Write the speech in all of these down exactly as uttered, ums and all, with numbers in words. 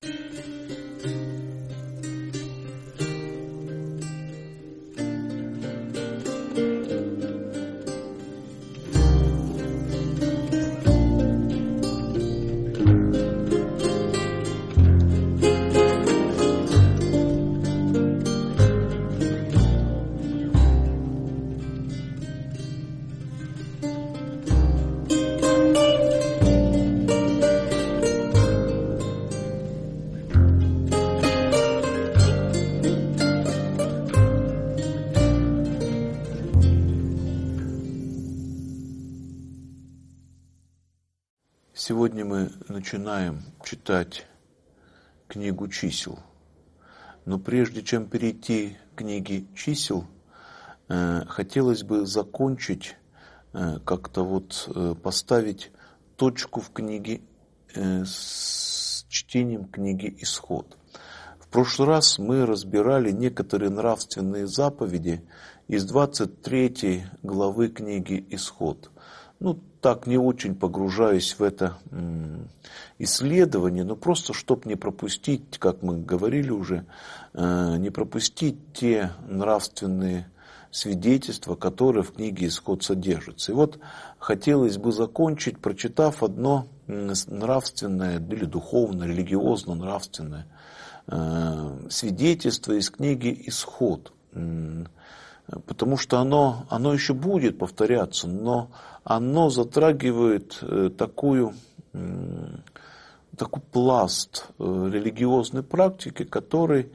Сегодня мы начинаем читать книгу чисел. Но прежде чем перейти к книге чисел, э, хотелось бы закончить, э, как-то вот э, поставить точку в книге э, с чтением книги Исход. В прошлый раз мы разбирали некоторые нравственные заповеди из двадцать третьей главы книги Исход. Ну, так не очень погружаюсь в это исследование, но просто, чтобы не пропустить, как мы говорили уже, не пропустить те нравственные свидетельства, которые в книге Исход содержатся. И вот хотелось бы закончить, прочитав одно нравственное или духовное, религиозно-нравственное свидетельство из книги Исход. Потому что оно, оно еще будет повторяться, но оно затрагивает такую, такой пласт религиозной практики, который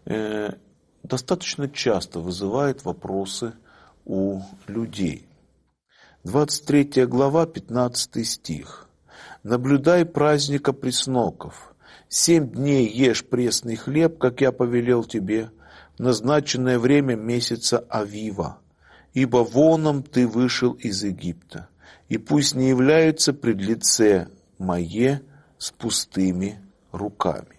достаточно часто вызывает вопросы у людей. двадцать третья глава, пятнадцатый стих. «Наблюдай праздника пресноков. Семь дней ешь пресный хлеб, как я повелел тебе, в назначенное время месяца Авива, ибо воном ты вышел из Египта, и пусть не являются пред лице мое с пустыми руками.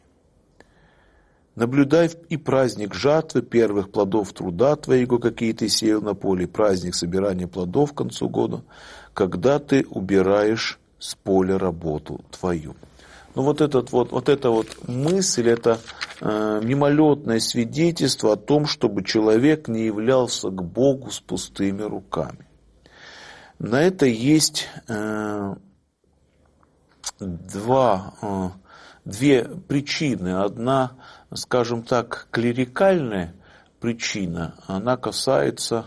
Наблюдай и праздник жатвы первых плодов труда твоего, какие ты сеял на поле, праздник собирания плодов к концу года, когда ты убираешь с поля работу твою». Ну вот, этот вот, вот эта вот мысль, это э, мимолетное свидетельство о том, чтобы человек не являлся к Богу с пустыми руками. На это есть э, два, э, две причины. Одна, скажем так, клерикальная причина, она касается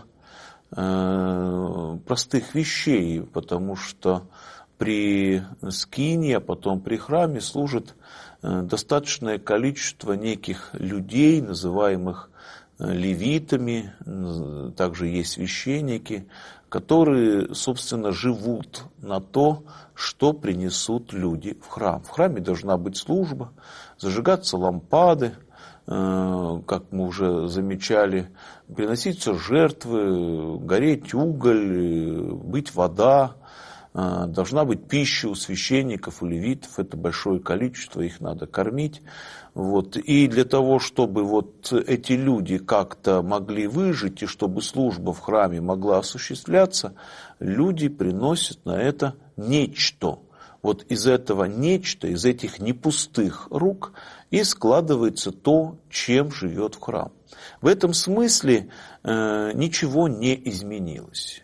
э, простых вещей, потому что при скинии, а потом при храме служит достаточное количество неких людей, называемых левитами, также есть священники, которые, собственно, живут на то, что принесут люди в храм. В храме должна быть служба, зажигаться лампады, как мы уже замечали, приноситься жертвы, гореть уголь, быть вода. Должна быть пища у священников, у левитов, это большое количество, их надо кормить. Вот. И для того, чтобы вот эти люди как-то могли выжить, и чтобы служба в храме могла осуществляться, люди приносят на это нечто. Вот из этого нечто, из этих непустых рук и складывается то, чем живет в храм. В этом смысле э, ничего не изменилось.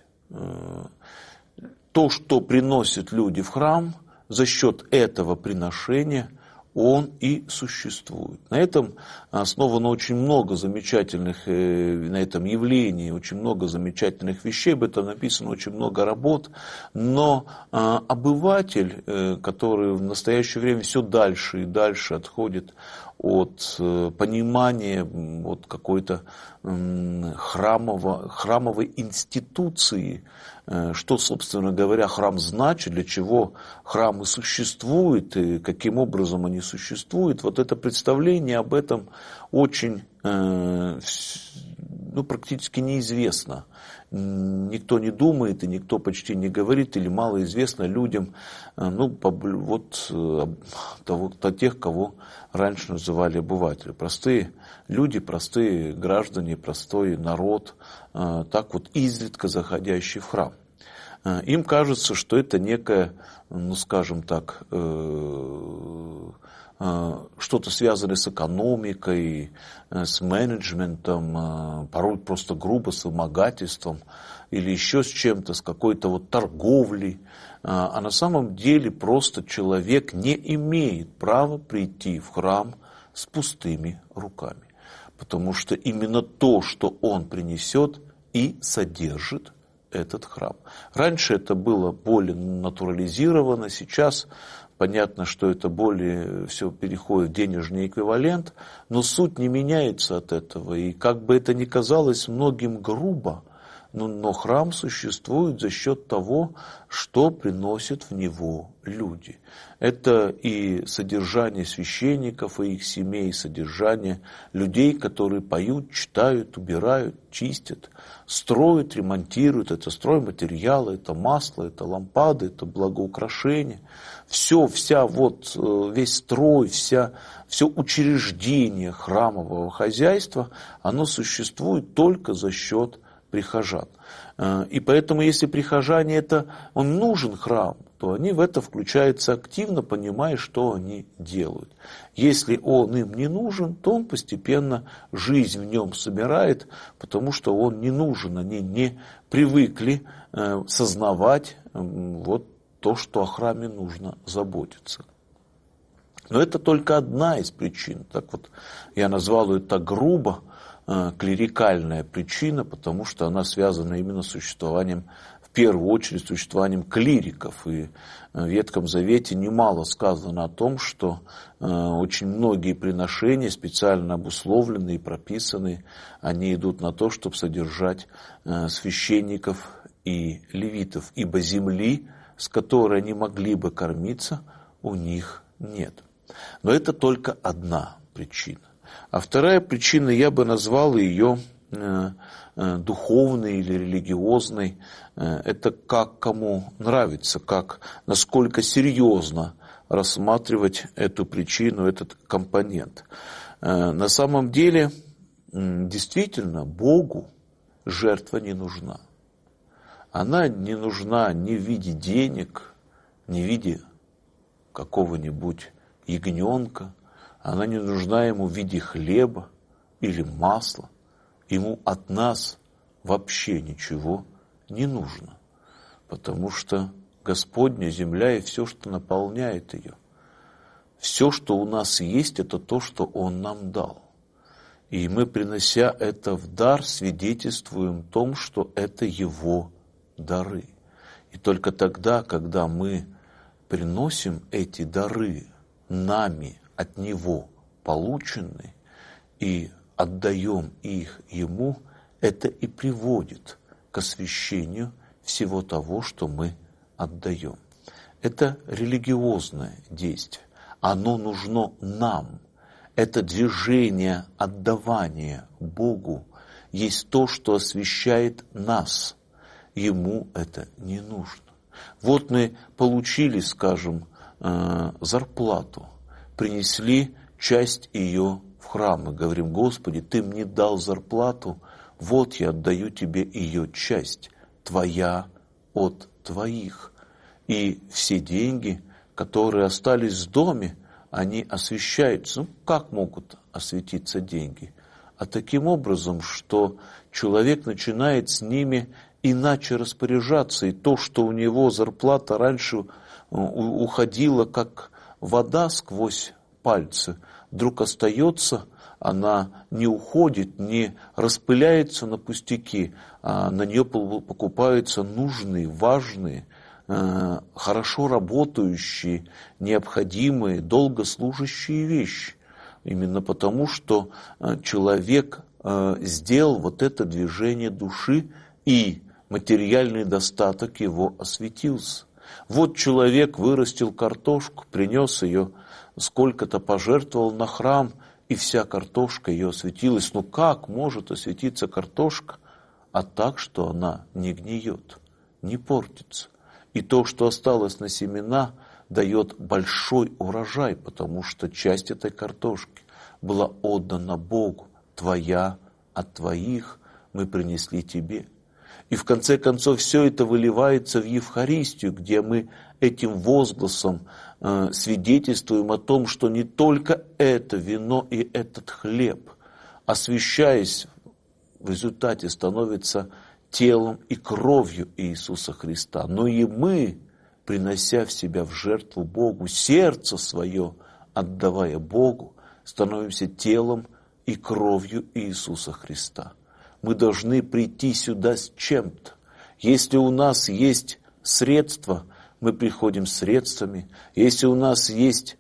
То, что приносят люди в храм, за счет этого приношения он и существует. На этом основано очень много замечательных, на этом явлении, очень много замечательных вещей, об этом написано очень много работ, но обыватель, который в настоящее время все дальше и дальше отходит от понимания вот какой-то храмово, храмовой институции, что, собственно говоря, храм значит, для чего храмы существуют и каким образом они существуют. Вот это представление об этом очень, ну, практически неизвестно. Никто не думает и никто почти не говорит или мало известно людям, ну, вот того, тех, кого раньше называли обыватели. Простые люди, простые граждане, простой народ, так вот изредка заходящий в храм. Им кажется, что это некая, ну скажем так, что-то связанное с экономикой, с менеджментом, порой просто грубо с вымогательством или еще с чем-то, с какой-то вот торговлей. А на самом деле просто человек не имеет права прийти в храм с пустыми руками. Потому что именно то, что он принесет, и содержит этот храм. Раньше это было более натурализировано, сейчас понятно, что это более все переходит в денежный эквивалент, но суть не меняется от этого. И как бы это ни казалось многим грубо, но, но храм существует за счет того, что приносят в него люди. Это и содержание священников и их семей, содержание людей, которые поют, читают, убирают, чистят, строят, ремонтируют. Это стройматериалы, это масло, это лампады, это благоукрашения. Все, вся вот, весь строй, вся, все учреждение храмового хозяйства, оно существует только за счет прихожан. И поэтому, если прихожане это, он нужен храм, то они в это включаются активно, понимая, что они делают. Если он им не нужен, то он постепенно жизнь в нем собирает, потому что он не нужен. Они не привыкли сознавать вот то, что о храме нужно заботиться. Но это только одна из причин. Так вот, я назвал ее так грубо, клерикальная причина, потому что она связана именно с существованием, в первую очередь, с существованием клириков. И в Ветхом Завете немало сказано о том, что очень многие приношения, специально обусловленные и прописанные, они идут на то, чтобы содержать священников и левитов, ибо земли, с которой они могли бы кормиться, у них нет. Но это только одна причина. А вторая причина, я бы назвал ее э, э, духовной или религиозной. Э, это как кому нравится, как, насколько серьезно рассматривать эту причину, этот компонент. Э, на самом деле, э, действительно, Богу жертва не нужна. Она не нужна ни в виде денег, ни в виде какого-нибудь ягненка. Она не нужна ему в виде хлеба или масла. Ему от нас вообще ничего не нужно. Потому что Господня земля и все, что наполняет ее. Все, что у нас есть, это то, что Он нам дал. И мы, принося это в дар, свидетельствуем о том, что это Его дары. И только тогда, когда мы приносим эти дары нами, от Него полученные, и отдаем их Ему, это и приводит к освящению всего того, что мы отдаем. Это религиозное действие. Оно нужно нам. Это движение отдавания Богу есть то, что освящает нас. Ему это не нужно. Вот мы получили, скажем, зарплату, принесли часть ее в храм и говорим: Господи, Ты мне дал зарплату, вот я отдаю Тебе ее часть, Твоя от Твоих. И все деньги, которые остались в доме, они освящаются. Ну, как могут осветиться деньги? А таким образом, что человек начинает с ними иначе распоряжаться, и то, что у него зарплата раньше уходила как вода сквозь пальцы, вдруг остается, она не уходит, не распыляется на пустяки, а на нее покупаются нужные, важные, хорошо работающие, необходимые, долгослужащие вещи. Именно потому, что человек сделал вот это движение души, и материальный достаток его осветился. Вот человек вырастил картошку, принес ее, сколько-то пожертвовал на храм, и вся картошка ее осветилась. Ну как может осветиться картошка? А так, что она не гниет, не портится. И то, что осталось на семена, дает большой урожай, потому что часть этой картошки была отдана Богу. Твоя от твоих мы принесли Тебе. И в конце концов все это выливается в Евхаристию, где мы этим возгласом э, свидетельствуем о том, что не только это вино и этот хлеб, освящаясь, в результате становится телом и кровью Иисуса Христа, но и мы, принося в себя в жертву Богу, сердце свое отдавая Богу, становимся телом и кровью Иисуса Христа. Мы должны прийти сюда с чем-то. Если у нас есть средства, мы приходим с средствами. Если у нас есть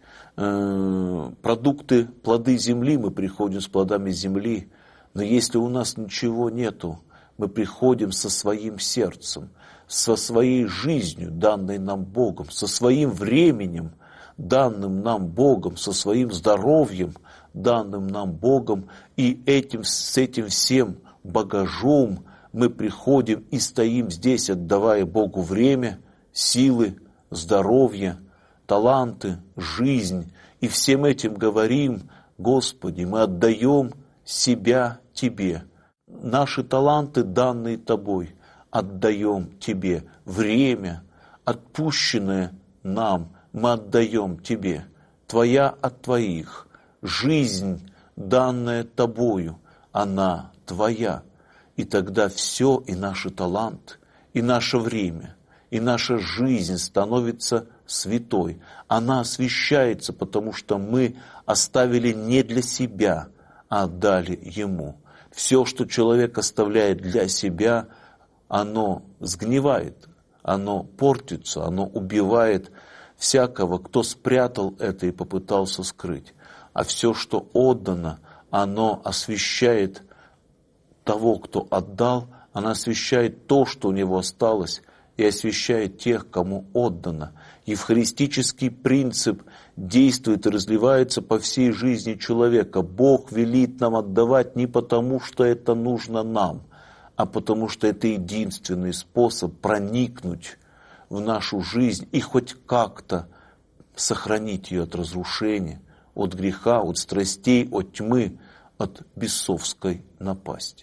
э, продукты, плоды земли, мы приходим с плодами земли. Но если у нас ничего нету, мы приходим со своим сердцем, со своей жизнью, данной нам Богом, со своим временем, данным нам Богом, со своим здоровьем, данным нам Богом, и этим, с этим всем багажом мы приходим и стоим здесь, отдавая Богу время, силы, здоровье, таланты, жизнь, и всем этим говорим: Господи, мы отдаем себя Тебе. Наши таланты, данные Тобой, отдаем Тебе. Время, отпущенное нам, мы отдаем Тебе. Твоя от Твоих. Жизнь, данная Тобою, она Твоя. И тогда все, и наши таланты, и наше время, и наша жизнь становится святой. Она освящается, потому что мы оставили не для себя, а отдали Ему. Все, что человек оставляет для себя, оно сгнивает, оно портится, оно убивает всякого, кто спрятал это и попытался скрыть. А все, что отдано, оно освящает того, кто отдал, оно освящает то, что у него осталось, и освящает тех, кому отдано. Евхаристический принцип действует и разливается по всей жизни человека. Бог велит нам отдавать не потому, что это нужно нам, а потому что это единственный способ проникнуть в нашу жизнь и хоть как-то сохранить ее от разрушения, от греха, от страстей, от тьмы, от бесовской напасти.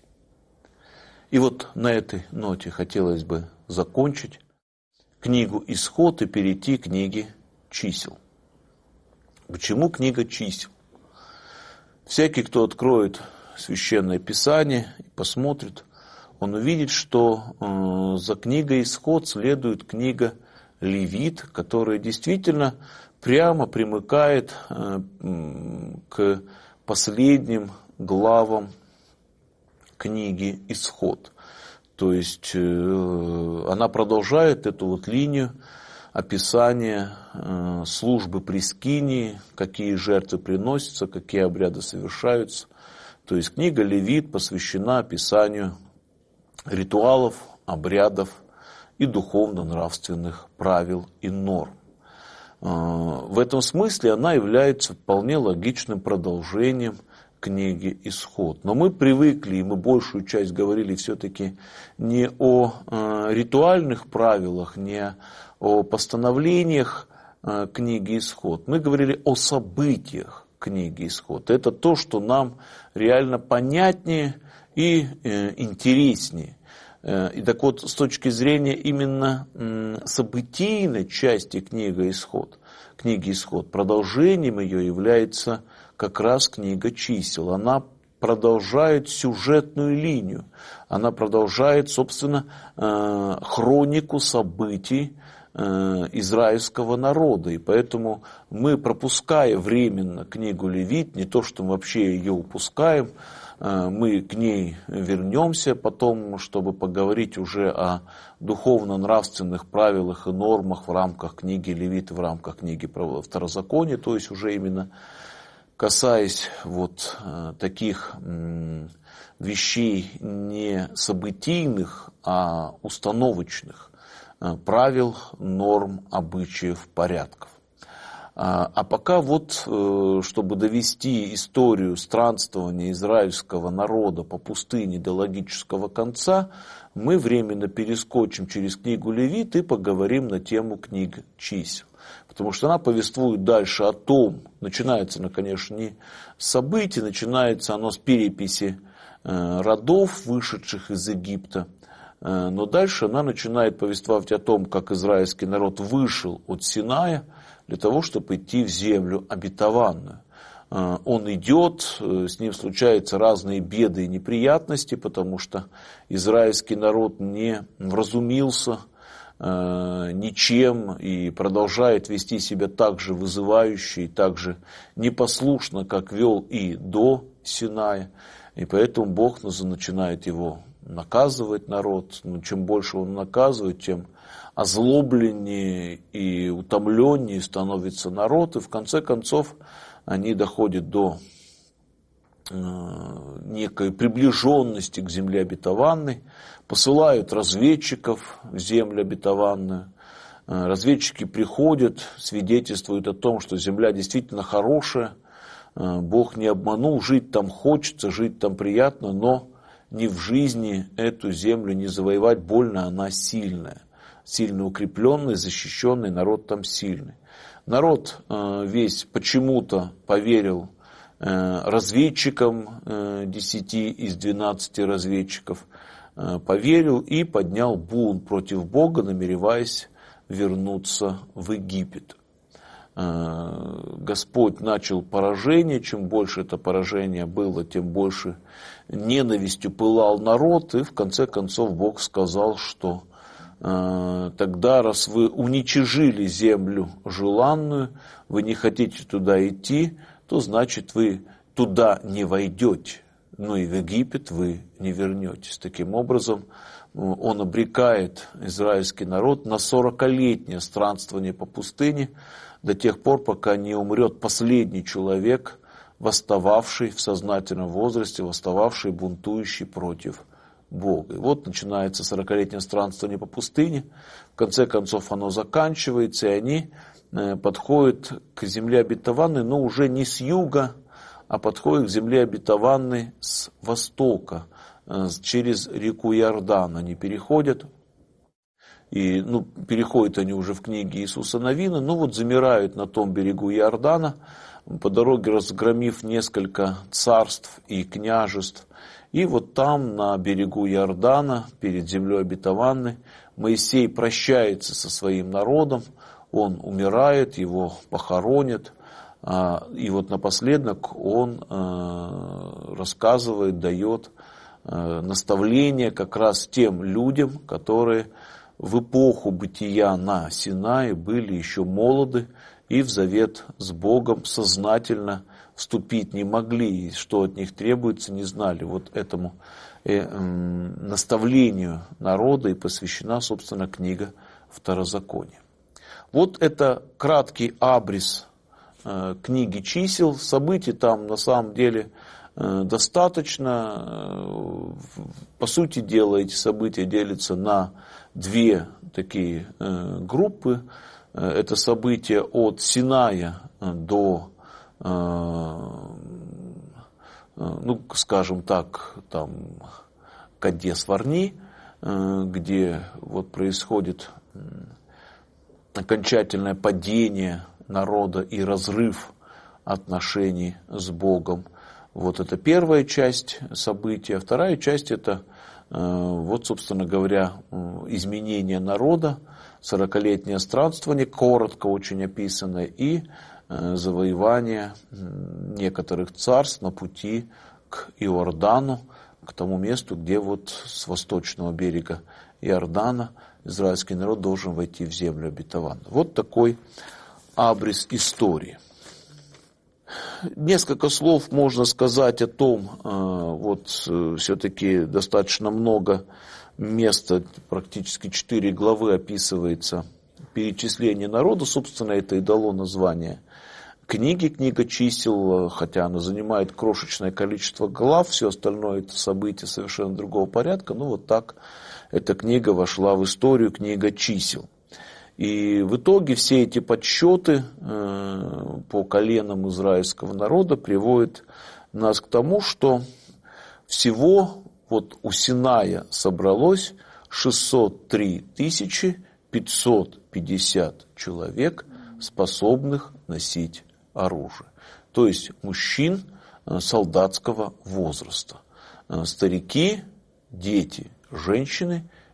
И вот на этой ноте хотелось бы закончить книгу «Исход» и перейти к книге «Чисел». Почему книга «Чисел»? Всякий, кто откроет Священное Писание и посмотрит, он увидит, что э, за книгой «Исход» следует книга «Левит», которая действительно прямо примыкает э, к последним главам книги «Исход». То есть э, она продолжает эту вот линию описания э, службы при скинии, какие жертвы приносятся, какие обряды совершаются. То есть книга «Левит» посвящена описанию ритуалов, обрядов и духовно-нравственных правил и норм. Э, в этом смысле она является вполне логичным продолжением книги «Исход». Но мы привыкли, и мы большую часть говорили все-таки не о э, ритуальных правилах, не о постановлениях э, книги «Исход». Мы говорили о событиях книги «Исход». Это то, что нам реально понятнее и э, интереснее. Э, и так вот, с точки зрения именно э, событийной части книги «Исход», книги «Исход», продолжением ее является как раз книга «Чисел». Она продолжает сюжетную линию, она продолжает, собственно, хронику событий израильского народа. И поэтому мы, пропуская временно книгу «Левит», не то, что мы вообще ее упускаем, мы к ней вернемся потом, чтобы поговорить уже о духовно-нравственных правилах и нормах в рамках книги «Левит», в рамках книги Второзакония, то есть уже именно касаясь вот таких вещей не событийных, а установочных правил, норм, обычаев, порядков. А пока вот, чтобы довести историю странствования израильского народа по пустыне до логического конца, мы временно перескочим через книгу «Левит» и поговорим на тему книг «Чисел». Потому что она повествует дальше о том, начинается она, конечно, не с событий, начинается оно с переписи родов, вышедших из Египта, Но дальше она начинает повествовать о том, как израильский народ вышел от Синая для того, чтобы идти в землю обетованную. Он идет, с ним случаются разные беды и неприятности, потому что израильский народ не вразумился ничем и продолжает вести себя так же вызывающе и так же непослушно, как вел и до Синая. И поэтому Бог начинает его наказывать, народ. Но чем больше он наказывает, тем озлобленнее и утомленнее становится народ. И в конце концов они доходят до некой приближенности к земле обетованной, посылают разведчиков в землю обетованную. Разведчики приходят, свидетельствуют о том, что земля действительно хорошая, Бог не обманул, жить там хочется, жить там приятно, но ни в жизни эту землю не завоевать, больно она сильная. Сильно укрепленный, защищенный, народ там сильный. Народ весь почему-то поверил разведчикам, десяти из двенадцати разведчиков, поверил и поднял бунт против Бога, намереваясь вернуться в Египет. Господь начал поражение, чем больше это поражение было, тем больше ненавистью пылал народ, и в конце концов Бог сказал, что тогда, раз вы уничижили землю желанную, вы не хотите туда идти, то значит вы туда не войдете, но и в Египет вы не вернетесь. Таким образом, он обрекает израильский народ на сорокалетнее странствование по пустыне до тех пор, пока не умрет последний человек, восстававший в сознательном возрасте, восстававший, бунтующий против Бога. И вот начинается сорокалетнее странствование по пустыне, в конце концов оно заканчивается, и они подходят к земле обетованной, но уже не с юга, а подходят к земле обетованной с востока, через реку Иордан они переходят. И, ну, переходят они уже в книге Иисуса Навина, ну вот замирают на том берегу Иордана, по дороге разгромив несколько царств и княжеств. И вот там, на берегу Иордана, перед землей обетованной, Моисей прощается со своим народом, он умирает, его похоронят. И вот напоследок он рассказывает, дает наставление как раз тем людям, которые в эпоху бытия на Синае были еще молоды и в завет с Богом сознательно вступить не могли, и что от них требуется, не знали. Вот этому э, э, наставлению народа и посвящена, собственно, книга Второзакония. Вот это краткий абрис э, книги чисел. Событий там на самом деле э, достаточно. По сути дела, эти события делятся на две такие э, группы. Это события от Синая до, э, ну, скажем так, там, Кадес-Варни, э, где вот происходит окончательное падение народа и разрыв отношений с Богом. Вот это первая часть события. Вторая часть – это, вот, собственно говоря, изменение народа, сорокалетнее странствование, коротко очень описанное, и завоевание некоторых царств на пути к Иордану, к тому месту, где вот с восточного берега Иордана израильский народ должен войти в землю обетованную. Вот такой абрис истории. Несколько слов можно сказать о том, вот все-таки достаточно много места, практически четыре главы описывается перечисление народа, собственно, это и дало название книги, книга чисел, хотя она занимает крошечное количество глав, все остальное это события совершенно другого порядка, ну вот так эта книга вошла в историю, книга чисел. И в итоге все эти подсчеты э, по коленам израильского народа приводят нас к тому, что всего вот у Синая собралось шестьсот три тысячи пятьсот пятьдесят человек, способных носить оружие. То есть мужчин э, солдатского возраста. Э, старики, дети, женщины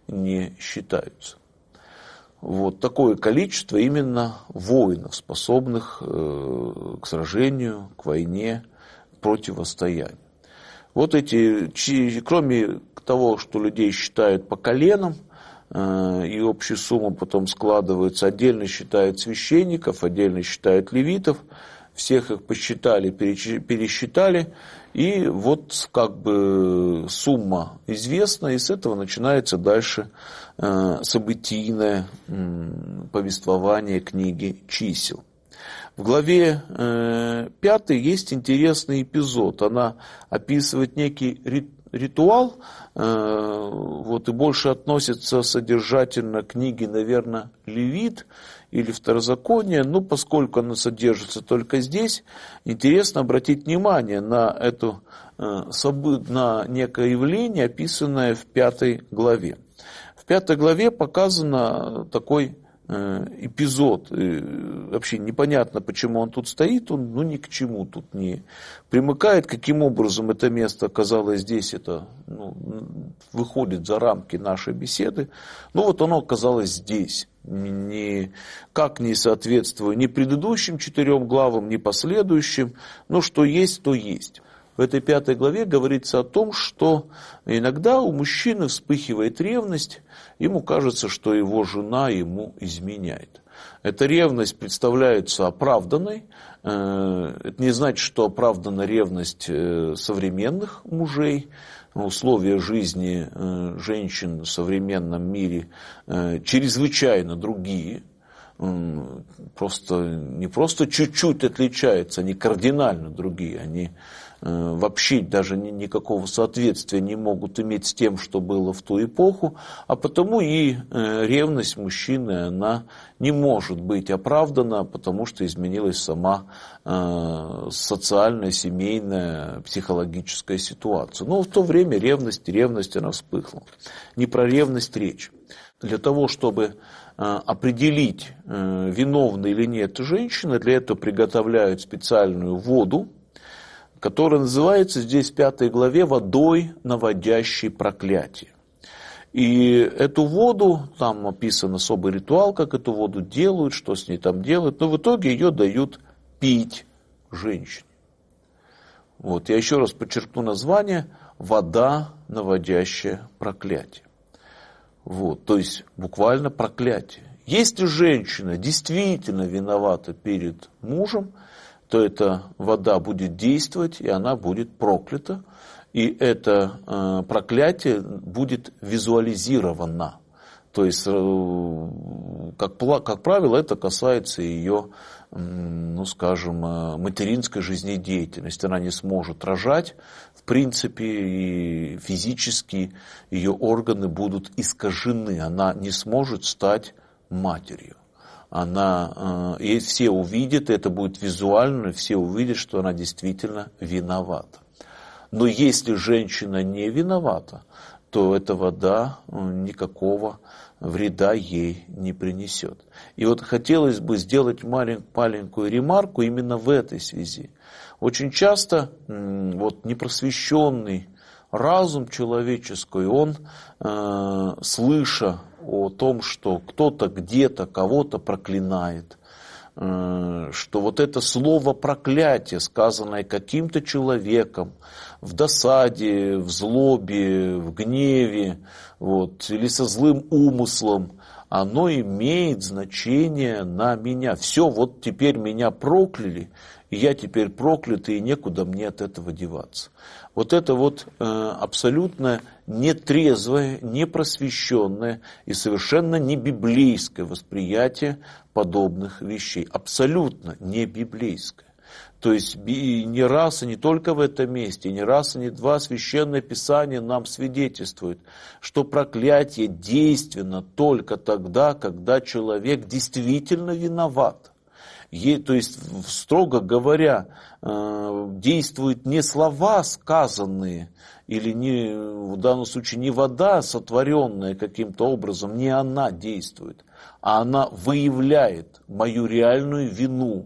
не считаются. Вот такое количество именно воинов, способных э, к сражению, к войне, к противостоянию. Вот эти, кроме того, что людей считают по коленам, э, и общую сумму потом складываются, отдельно считают священников, отдельно считают левитов, всех их посчитали, пересчитали, и вот как бы сумма известна, и с этого начинается дальше э, событийное э, повествование книги «Чисел». В главе э, пятой есть интересный эпизод. Она описывает некий ритуал, э, вот, и больше относится содержательно к книге, наверное, Левит или Второзаконие, но поскольку она содержится только здесь, интересно обратить внимание на, эту, э, на некое явление, описанное в пятой главе. В пятой главе показано такой эпизод, вообще непонятно, почему он тут стоит, он ну, ни к чему тут не примыкает, каким образом это место оказалось здесь, это ну, выходит за рамки нашей беседы, но вот оно оказалось здесь, никак не соответствуя ни предыдущим четырем главам, ни последующим, но что есть, то есть. В этой пятой главе говорится о том, что иногда у мужчины вспыхивает ревность, ему кажется, что его жена ему изменяет. Эта ревность представляется оправданной. Это не значит, что оправдана ревность современных мужей. Условия жизни женщин в современном мире чрезвычайно другие. Просто, не просто чуть-чуть отличаются, они кардинально другие, они вообще даже никакого соответствия не могут иметь с тем, что было в ту эпоху, а потому и ревность мужчины, она не может быть оправдана, потому что изменилась сама социальная, семейная, психологическая ситуация. Но в то время ревность, ревность она вспыхнула. Не про ревность речь. Для того, чтобы определить, виновна или нет женщина, для этого приготовляют специальную воду, которая называется здесь в пятой главе водой, наводящей проклятие. И эту воду, там описан особый ритуал, как эту воду делают, что с ней там делают, но в итоге ее дают пить женщине. Вот, я еще раз подчеркну название: вода, наводящая проклятие. Вот, то есть буквально проклятие. Если женщина действительно виновата перед мужем, то эта вода будет действовать, и она будет проклята, и это э, проклятие будет визуализировано. То есть, э, как, как правило, это касается ее, э, ну, скажем, э, материнской жизнедеятельности. Она не сможет рожать, в принципе, и физически ее органы будут искажены. Она не сможет стать матерью. Она, и все увидят, это будет визуально, все увидят, что она действительно виновата. Но если женщина не виновата, то эта вода никакого вреда ей не принесет. И вот хотелось бы сделать маленькую ремарку именно в этой связи. Очень часто вот непросвещенный разум человеческий, он, э, слыша о том, что кто-то где-то кого-то проклинает, э, что вот это слово проклятие, сказанное каким-то человеком в досаде, в злобе, в гневе, вот, или со злым умыслом, оно имеет значение на меня. Все, вот теперь меня прокляли, и я теперь проклятый, и некуда мне от этого деваться. Вот это вот э, абсолютно нетрезвое, непросвещенное и совершенно не библейское восприятие подобных вещей. Абсолютно не библейское. То есть не раз и не только в этом месте, не раз и не два Священное Писание нам свидетельствует, что проклятие действенно только тогда, когда человек действительно виноват. Ей, то есть, строго говоря, действуют не слова сказанные, или не, в данном случае не вода, сотворенная каким-то образом, не она действует, а она выявляет мою реальную вину,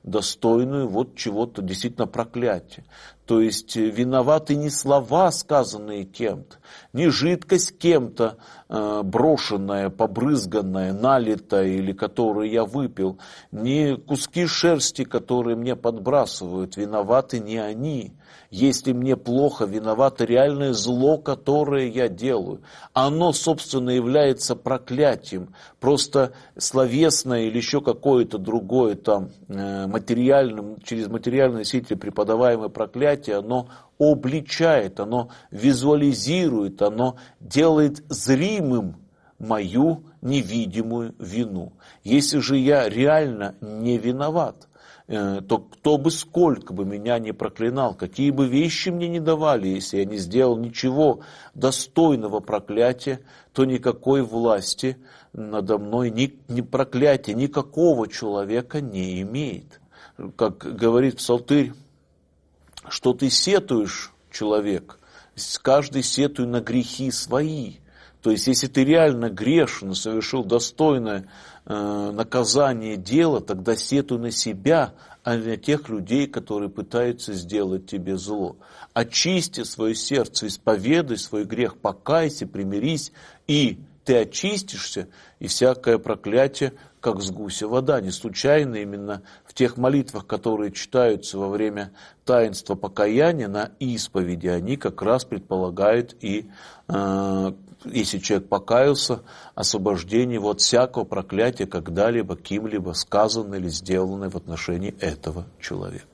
достойную вот чего-то действительно проклятия. То есть виноваты не слова, сказанные кем-то, не жидкость кем-то э, брошенная, побрызганная, налитая или которую я выпил, не куски шерсти, которые мне подбрасывают, виноваты не они. Если мне плохо, виновато реальное зло, которое я делаю. Оно, собственно, является проклятием. Просто словесное или еще какое-то другое там материальным, через материальный носитель преподаваемое проклятие, оно обличает, оно визуализирует, оно делает зримым мою невидимую вину. Если же я реально не виноват, то кто бы сколько бы меня не проклинал, какие бы вещи мне не давали, если я не сделал ничего достойного проклятия, то никакой власти надо мной, ни, ни проклятия никакого человека не имеет. Как говорит Псалтырь, что ты сетуешь, человек, каждый сетуй на грехи свои. То есть, если ты реально грешно совершил достойное э, наказание дела, тогда сетуй на себя, а не на тех людей, которые пытаются сделать тебе зло. Очисти свое сердце, исповедай свой грех, покайся, примирись, и ты очистишься, и всякое проклятие, как с гуся вода. Не случайно именно в тех молитвах, которые читаются во время таинства покаяния на исповеди, они как раз предполагают и, э, если человек покаялся, освобождение от всякого проклятия, когда-либо, кем-либо сказанное или сделанное в отношении этого человека.